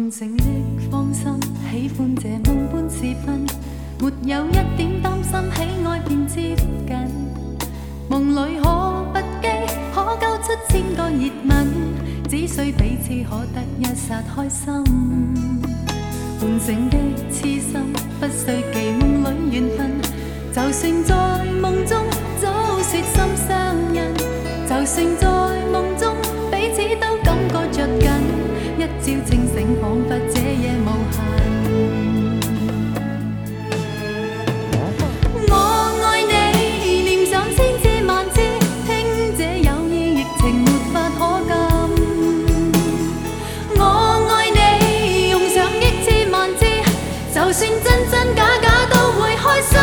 喚醒的芳心，喜歡這夢般時分，沒有一點擔心，喜愛便接近。夢裏可不羈，可交出千個熱吻，只需彼此可得一剎開心。喚醒的痴心，不需記夢裏緣分，就算在夢中早說心相印，就算在夢中彼此都感覺着緊，一朝清醒彷彿這夜無限。我愛你，念想千次萬次，聽這友誼疫情沒法可禁。我愛你，用上億次萬次，就算真真假假都會開心。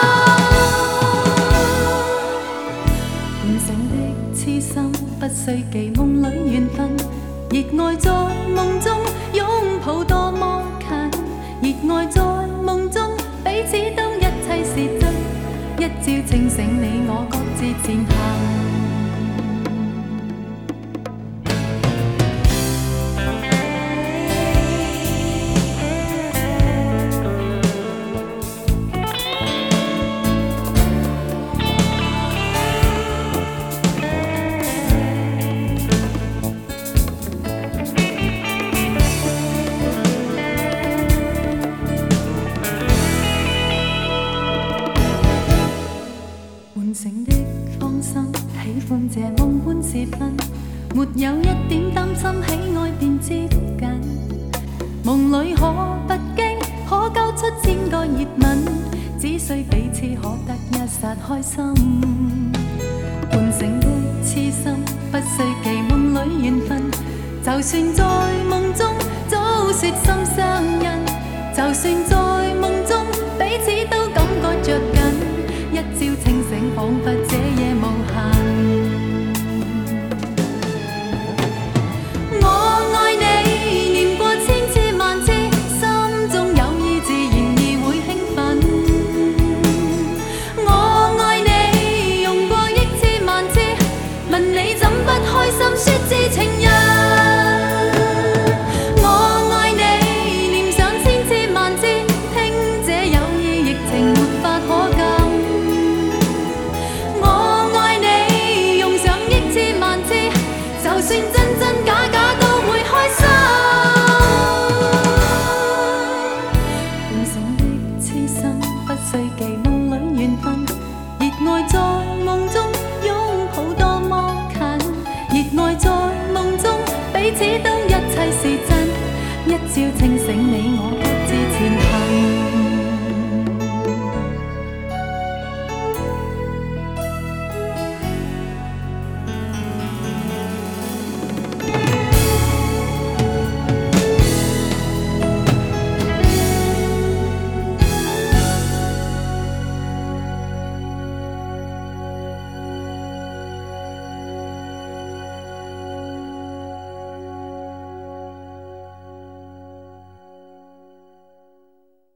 喚醒的痴心，不需記夢裏緣分，熱愛在夢中擁抱多麼近，熱愛在夢中彼此都一切是真，一朝清醒你我各自前行。喚醒的芳心，喜歡這夢般時分，沒有一點擔心，喜愛便接近。夢裏可不羈，可交出千個熱吻，只需彼此可得一剎開心。喚醒的痴心，不需記夢裏緣分，就算在夢中早說心相印，就算在夢中彼此都感覺着緊，一朝清醒彷彿這夜無限。我愛你，念過千次萬次，心中有意自然而會興奮。我愛你，用過億次萬次，問你怎不開心，説是情人。我愛你，念想千次萬次，聽這友誼疫情沒法可禁。就算真真假假都會開心。喚醒的痴心，不需記夢裏緣分，熱愛在夢中擁抱多麼近，熱愛在夢中彼此都一切是真，一朝清醒你我。